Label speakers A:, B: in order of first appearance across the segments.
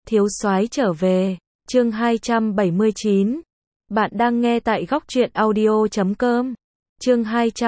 A: Thiếu soái trở về, chương 279. Bạn đang nghe tại góc truyện audio.com. Chương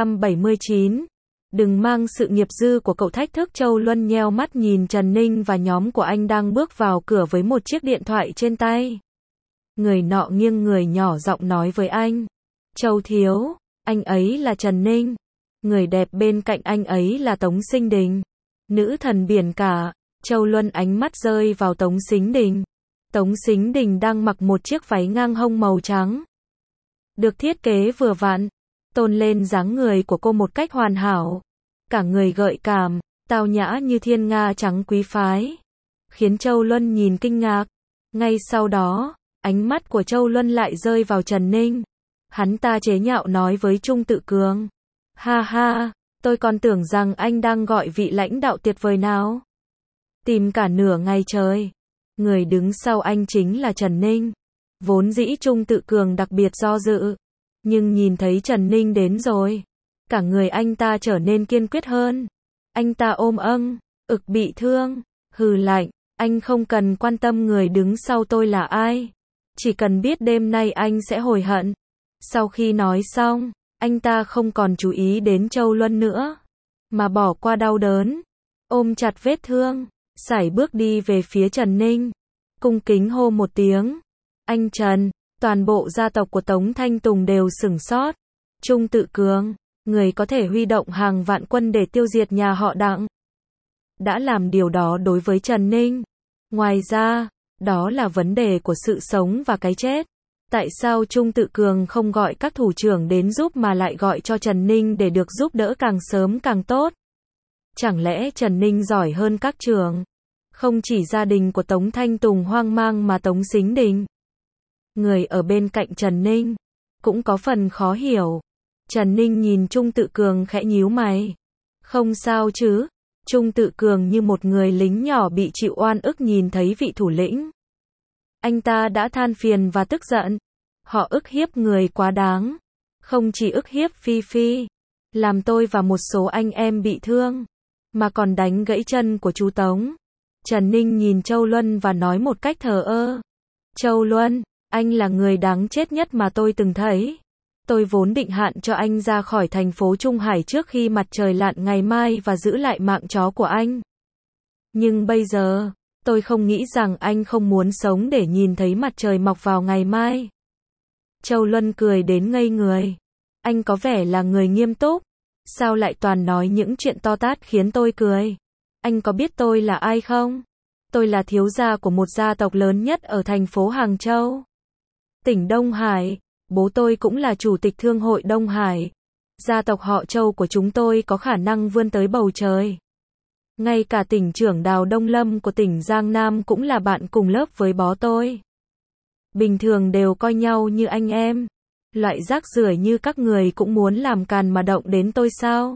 A: 279. Đừng mang sự nghiệp dư của cậu thách thức. Châu Luân nheo mắt nhìn Trần Ninh và nhóm của anh đang bước vào cửa với một chiếc điện thoại trên tay. Người nọ nghiêng người nhỏ giọng nói với anh. Châu thiếu, anh ấy là Trần Ninh. Người đẹp bên cạnh anh ấy là Tống Sinh Đình. Nữ thần biển cả. Châu Luân ánh mắt rơi vào Tống Sính Đình. Tống Sính Đình đang mặc một chiếc váy ngang hông màu trắng. Được thiết kế vừa vặn, tôn lên dáng người của cô một cách hoàn hảo. Cả người gợi cảm, tao nhã như thiên nga trắng quý phái. Khiến Châu Luân nhìn kinh ngạc. Ngay sau đó, ánh mắt của Châu Luân lại rơi vào Trần Ninh. Hắn ta chế nhạo nói với Trung Tự Cường. Ha ha, tôi còn tưởng rằng anh đang gọi vị lãnh đạo tuyệt vời nào. Tìm cả nửa ngày trời. Người đứng sau anh chính là Trần Ninh. Vốn dĩ Trung Tự Cường đặc biệt do dự. Nhưng nhìn thấy Trần Ninh đến rồi. Cả người anh ta trở nên kiên quyết hơn. Anh ta ôm ực bị thương. Hừ lạnh, anh không cần quan tâm người đứng sau tôi là ai. Chỉ cần biết đêm nay anh sẽ hối hận. Sau khi nói xong, anh ta không còn chú ý đến Châu Luân nữa. Mà bỏ qua đau đớn. Ôm chặt vết thương. Sải bước đi về phía Trần Ninh. Cung kính hô một tiếng. Anh Trần, toàn bộ gia tộc của Tống Thanh Tùng đều sửng sốt. Trung Tự Cường, người có thể huy động hàng vạn quân để tiêu diệt nhà họ Đặng. Đã làm điều đó đối với Trần Ninh. Ngoài ra, đó là vấn đề của sự sống và cái chết. Tại sao Trung Tự Cường không gọi các thủ trưởng đến giúp mà lại gọi cho Trần Ninh để được giúp đỡ càng sớm càng tốt? Chẳng lẽ Trần Ninh giỏi hơn các trưởng? Không chỉ gia đình của Tống Thanh Tùng hoang mang mà Tống Sính Đình, người ở bên cạnh Trần Ninh, cũng có phần khó hiểu. Trần Ninh nhìn Trung Tự Cường khẽ nhíu mày. Không sao chứ? Trung Tự Cường như một người lính nhỏ bị chịu oan ức nhìn thấy vị thủ lĩnh. Anh ta đã than phiền và tức giận. Họ ức hiếp người quá đáng. Không chỉ ức hiếp Phi Phi, làm tôi và một số anh em bị thương, mà còn đánh gãy chân của chú Tống. Trần Ninh nhìn Châu Luân và nói một cách thờ ơ. Châu Luân, anh là người đáng chết nhất mà tôi từng thấy. Tôi vốn định hạn cho anh ra khỏi thành phố Trung Hải trước khi mặt trời lặn ngày mai và giữ lại mạng chó của anh. Nhưng bây giờ, tôi không nghĩ rằng anh không muốn sống để nhìn thấy mặt trời mọc vào ngày mai. Châu Luân cười đến ngây người. Anh có vẻ là người nghiêm túc. Sao lại toàn nói những chuyện to tát khiến tôi cười? Anh có biết tôi là ai không? Tôi là thiếu gia của một gia tộc lớn nhất ở thành phố Hàng Châu, tỉnh Đông Hải. Bố tôi cũng là chủ tịch thương hội Đông Hải. Gia tộc họ Châu của chúng tôi có khả năng vươn tới bầu trời. Ngay cả tỉnh trưởng Đào Đông Lâm của tỉnh Giang Nam cũng là bạn cùng lớp với bố tôi. Bình thường đều coi nhau như anh em. Loại rác rưởi như các người cũng muốn làm càn mà động đến tôi sao?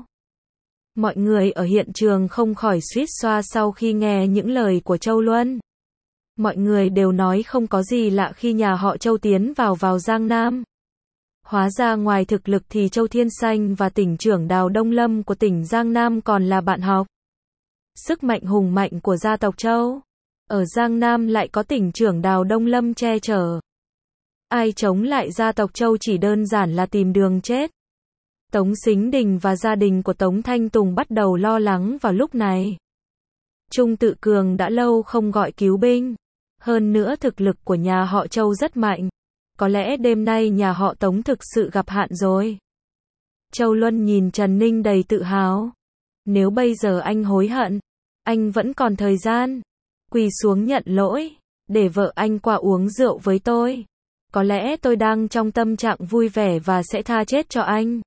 A: Mọi người ở hiện trường không khỏi suýt xoa sau khi nghe những lời của Châu Luân. Mọi người đều nói không có gì lạ khi nhà họ Châu tiến vào Giang Nam. Hóa ra ngoài thực lực thì Châu Thiên Xanh và tỉnh trưởng Đào Đông Lâm của tỉnh Giang Nam còn là bạn học. Sức mạnh hùng mạnh của gia tộc Châu. Ở Giang Nam lại có tỉnh trưởng Đào Đông Lâm che chở. Ai chống lại gia tộc Châu chỉ đơn giản là tìm đường chết. Tống Sính Đình và gia đình của Tống Thanh Tùng bắt đầu lo lắng vào lúc này. Trung Tự Cường đã lâu không gọi cứu binh. Hơn nữa thực lực của nhà họ Châu rất mạnh. Có lẽ đêm nay nhà họ Tống thực sự gặp hạn rồi. Châu Luân nhìn Trần Ninh đầy tự hào. Nếu bây giờ anh hối hận, anh vẫn còn thời gian. Quỳ xuống nhận lỗi, để vợ anh qua uống rượu với tôi. Có lẽ tôi đang trong tâm trạng vui vẻ và sẽ tha chết cho anh.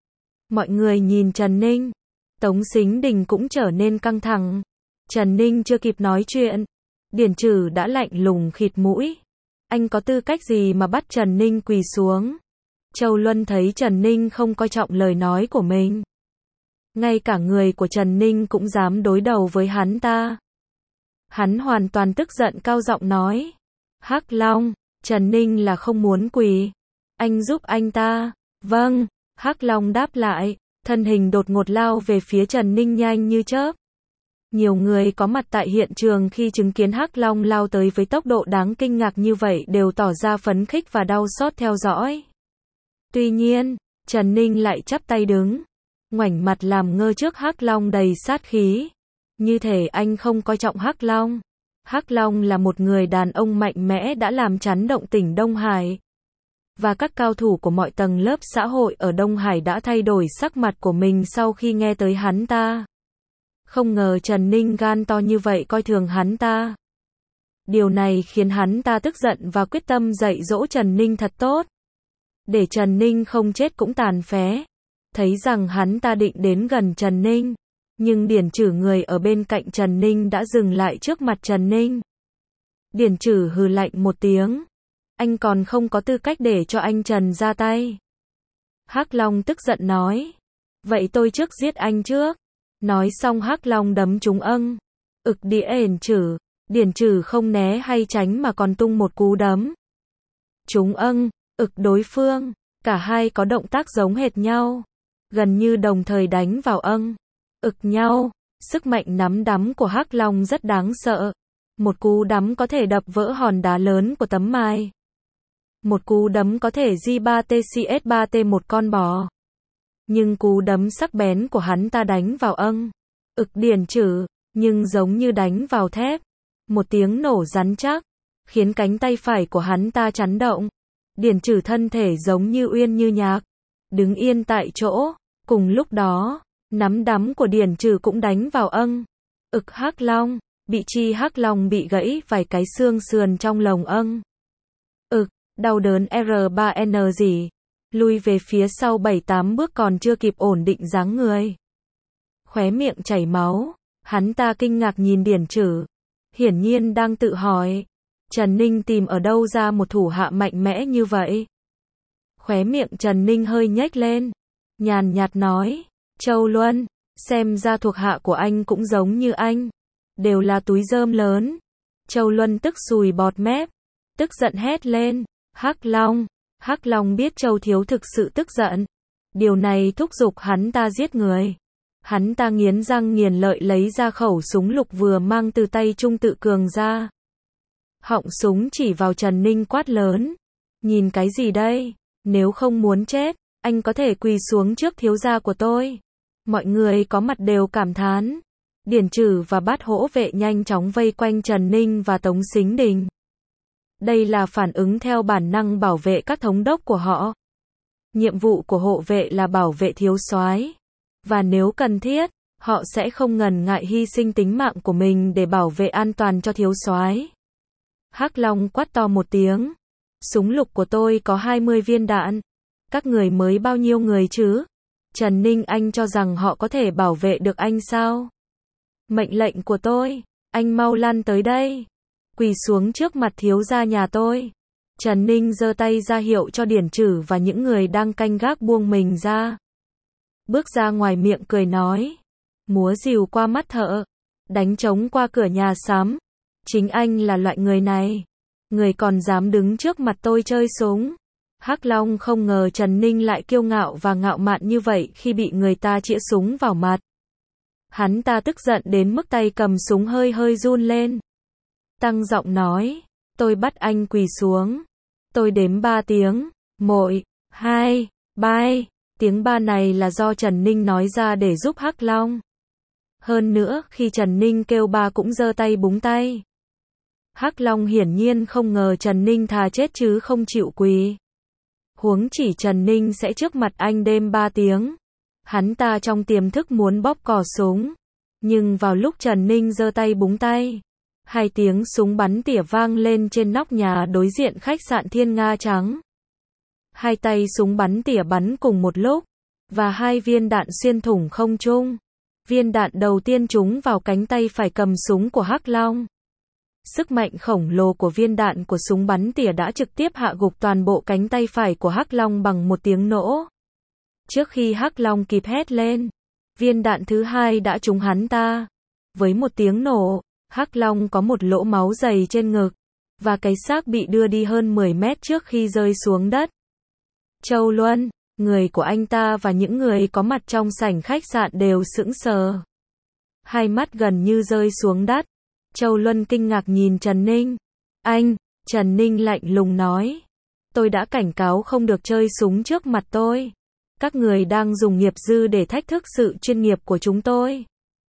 A: Mọi người nhìn Trần Ninh. Tống Sính Đình cũng trở nên căng thẳng. Trần Ninh chưa kịp nói chuyện. Điển Trử đã lạnh lùng khịt mũi. Anh có tư cách gì mà bắt Trần Ninh quỳ xuống? Châu Luân thấy Trần Ninh không coi trọng lời nói của mình. Ngay cả người của Trần Ninh cũng dám đối đầu với hắn ta. Hắn hoàn toàn tức giận cao giọng nói. Hắc Long, Trần Ninh là không muốn quỳ. Anh giúp anh ta. Vâng, Hắc Long đáp lại. Thân hình đột ngột lao về phía Trần Ninh nhanh như chớp. Nhiều người có mặt tại hiện trường khi chứng kiến Hắc Long lao tới với tốc độ đáng kinh ngạc như vậy đều tỏ ra phấn khích và đau xót theo dõi. Tuy nhiên, Trần Ninh lại chắp tay đứng, ngoảnh mặt làm ngơ trước Hắc Long đầy sát khí. Như thể anh không coi trọng Hắc Long. Hắc Long là một người đàn ông mạnh mẽ đã làm chấn động tỉnh Đông Hải. Và các cao thủ của mọi tầng lớp xã hội ở Đông Hải đã thay đổi sắc mặt của mình sau khi nghe tới hắn ta. Không ngờ Trần Ninh gan to như vậy coi thường hắn ta. Điều này khiến hắn ta tức giận và quyết tâm dạy dỗ Trần Ninh thật tốt. Để Trần Ninh không chết cũng tàn phế. Thấy rằng hắn ta định đến gần Trần Ninh. Nhưng Điển Trử người ở bên cạnh Trần Ninh đã dừng lại trước mặt Trần Ninh. Điển Trử hừ lạnh một tiếng. Anh còn không có tư cách để cho anh Trần ra tay. Hắc Long tức giận nói. Vậy tôi trước giết anh trước. Nói xong Hắc Long đấm trúng Điển Trử. Điển Trử không né hay tránh mà còn tung một cú đấm. Trúng đối phương. Cả hai có động tác giống hệt nhau. Gần như đồng thời đánh vào nhau. Sức mạnh nắm đấm của Hắc Long rất đáng sợ. Một cú đấm có thể đập vỡ hòn đá lớn của tấm mái. Một cú đấm có thể J3TCS3T một con bò. Nhưng cú đấm sắc bén của hắn ta đánh vào Điển Trử, nhưng giống như đánh vào thép. Một tiếng nổ rắn chắc, khiến cánh tay phải của hắn ta chấn động. Điển Trử thân thể giống như uyên như nhạc, đứng yên tại chỗ. Cùng lúc đó, nắm đấm của Điển Trử cũng đánh vào Hắc Long. Bị chi Hắc Long bị gãy vài cái xương sườn trong lồng đau đớn R3N gì. Lui về phía sau 7-8 bước còn chưa kịp ổn định dáng người. Khóe miệng chảy máu, hắn ta kinh ngạc nhìn Điển Trử. Hiển nhiên đang tự hỏi, Trần Ninh tìm ở đâu ra một thủ hạ mạnh mẽ như vậy. Khóe miệng Trần Ninh hơi nhếch lên, nhàn nhạt nói, Châu Luân, xem ra thuộc hạ của anh cũng giống như anh, đều là túi rơm lớn. Châu Luân tức sùi bọt mép, tức giận hét lên, Hắc Long. Hắc Long biết Châu Thiếu thực sự tức giận. Điều này thúc giục hắn ta giết người. Hắn ta nghiến răng nghiến lợi lấy ra khẩu súng lục vừa mang từ tay Trung Tự Cường ra. Họng súng chỉ vào Trần Ninh quát lớn. Nhìn cái gì đây? Nếu không muốn chết, anh có thể quỳ xuống trước thiếu gia của tôi. Mọi người có mặt đều cảm thán. Điển Trử và Bát Hỗ Vệ nhanh chóng vây quanh Trần Ninh và Tống Sính Đình. Đây là phản ứng theo bản năng bảo vệ các thống đốc của họ. Nhiệm vụ của hộ vệ là bảo vệ thiếu soái. Và nếu cần thiết, họ sẽ không ngần ngại hy sinh tính mạng của mình để bảo vệ an toàn cho thiếu soái. Hắc Long quát to một tiếng. Súng lục của tôi có 20 viên đạn. Các người mới bao nhiêu người chứ? Trần Ninh, anh cho rằng họ có thể bảo vệ được anh sao? Mệnh lệnh của tôi, anh mau lăn tới đây. Quỳ xuống trước mặt thiếu gia nhà tôi. Trần Ninh giơ tay ra hiệu cho Điển Trử và những người đang canh gác buông mình ra. Bước ra ngoài miệng cười nói. Múa rìu qua mắt thợ. Đánh trống qua cửa nhà sắm. Chính anh là loại người này. Người còn dám đứng trước mặt tôi chơi súng. Hắc Long không ngờ Trần Ninh lại kiêu ngạo và ngạo mạn như vậy khi bị người ta chĩa súng vào mặt. Hắn ta tức giận đến mức tay cầm súng hơi hơi run lên. Tăng giọng nói, tôi bắt anh quỳ xuống. Tôi đếm 3 tiếng, 1, 2, 3. Tiếng 3 này là do Trần Ninh nói ra để giúp Hắc Long. Hơn nữa, khi Trần Ninh kêu 3 cũng giơ tay búng tay. Hắc Long hiển nhiên không ngờ Trần Ninh thà chết chứ không chịu quỳ. Huống chỉ Trần Ninh sẽ trước mặt anh đêm 3 tiếng. Hắn ta trong tiềm thức muốn bóp cò súng. Nhưng vào lúc Trần Ninh giơ tay búng tay, 2 tiếng súng bắn tỉa vang lên trên nóc nhà đối diện khách sạn Thiên Nga Trắng. 2 tay súng bắn tỉa bắn cùng một lúc, và 2 viên đạn xuyên thủng không trung. Viên đạn đầu tiên trúng vào cánh tay phải cầm súng của Hắc Long. Sức mạnh khổng lồ của viên đạn của súng bắn tỉa đã trực tiếp hạ gục toàn bộ cánh tay phải của Hắc Long bằng một tiếng nổ. Trước khi Hắc Long kịp hét lên, viên đạn thứ 2 đã trúng hắn ta. Với một tiếng nổ, Hắc Long có một lỗ máu dày trên ngực, và cái xác bị đưa đi hơn 10 mét trước khi rơi xuống đất. Châu Luân, người của anh ta và những người có mặt trong sảnh khách sạn đều sững sờ. Hai mắt gần như rơi xuống đất. Châu Luân kinh ngạc nhìn Trần Ninh. Anh, Trần Ninh lạnh lùng nói. Tôi đã cảnh cáo không được chơi súng trước mặt tôi. Các người đang dùng nghiệp dư để thách thức sự chuyên nghiệp của chúng tôi.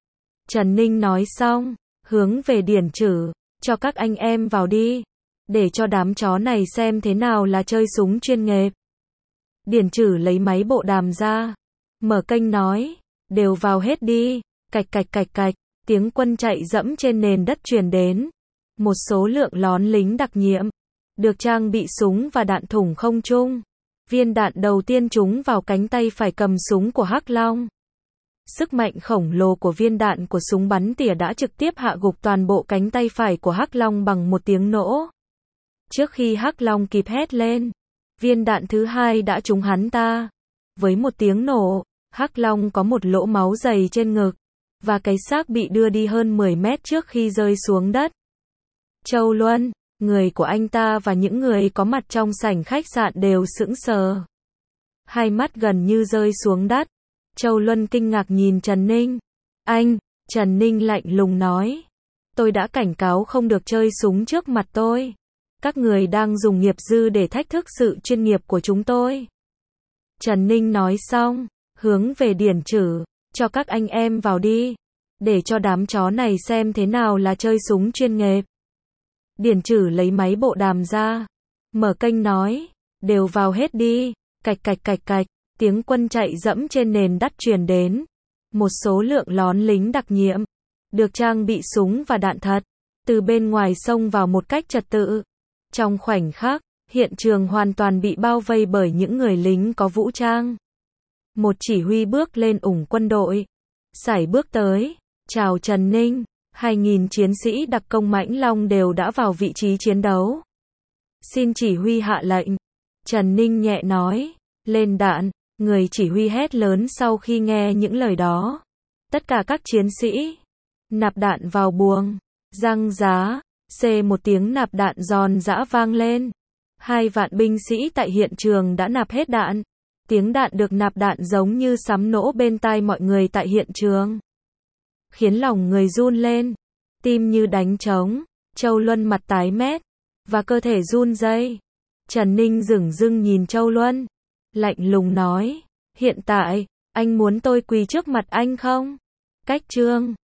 A: Trần Ninh nói xong, hướng về Điển Trử, cho các anh em vào đi. Để cho đám chó này xem thế nào là chơi súng chuyên nghiệp. Điển Trử lấy máy bộ đàm ra, mở kênh nói, đều vào hết đi, cạch cạch cạch cạch, tiếng quân chạy dẫm trên nền đất truyền đến. Một số lượng lón lính đặc nhiệm, được trang bị súng và đạn thủng không trung. Viên đạn đầu tiên trúng vào cánh tay phải cầm súng của Hắc Long. Sức mạnh khổng lồ của viên đạn của súng bắn tỉa đã trực tiếp hạ gục toàn bộ cánh tay phải của Hắc Long bằng một tiếng nổ. Trước khi Hắc Long kịp hét lên, viên đạn thứ hai đã trúng hắn ta. Với một tiếng nổ, Hắc Long có một lỗ máu dày trên ngực, và cái xác bị đưa đi hơn 10 mét trước khi rơi xuống đất. Châu Luân, người của anh ta và những người có mặt trong sảnh khách sạn đều sững sờ. Hai mắt gần như rơi xuống đất. Châu Luân kinh ngạc nhìn Trần Ninh. Anh, Trần Ninh lạnh lùng nói. Tôi đã cảnh cáo không được chơi súng trước mặt tôi. Các người đang dùng nghiệp dư để thách thức sự chuyên nghiệp của chúng tôi. Trần Ninh nói xong, hướng về Điển Trử, cho các anh em vào đi. Để cho đám chó này xem thế nào là chơi súng chuyên nghiệp. Điển Trử lấy máy bộ đàm ra, mở kênh nói, đều vào hết đi, cạch cạch cạch cạch, tiếng quân chạy dẫm trên nền đất truyền đến. Một số lượng lón lính đặc nhiệm, được trang bị súng và đạn thật, từ bên ngoài xông vào một cách trật tự. Trong khoảnh khắc, hiện trường hoàn toàn bị bao vây bởi những người lính có vũ trang. Một chỉ huy bước lên ủng quân đội, sải bước tới, chào Trần Ninh. 2.000 chiến sĩ đặc công Mãnh Long đều đã vào vị trí chiến đấu. Xin chỉ huy hạ lệnh. Trần Ninh nhẹ nói, lên đạn. Người chỉ huy hét lớn sau khi nghe những lời đó. Tất cả các chiến sĩ nạp đạn vào buồng. Răng giá, một tiếng nạp đạn giòn giã vang lên. 2 vạn binh sĩ tại hiện trường đã nạp hết đạn. Tiếng đạn được nạp đạn giống như sấm nổ bên tai mọi người tại hiện trường, khiến lòng người run lên, tim như đánh trống. Châu Luân mặt tái mét, và cơ thể run rẩy. Trần Ninh dửng dưng nhìn Châu Luân, lạnh lùng nói, hiện tại, anh muốn tôi quỳ trước mặt anh không? Cách chương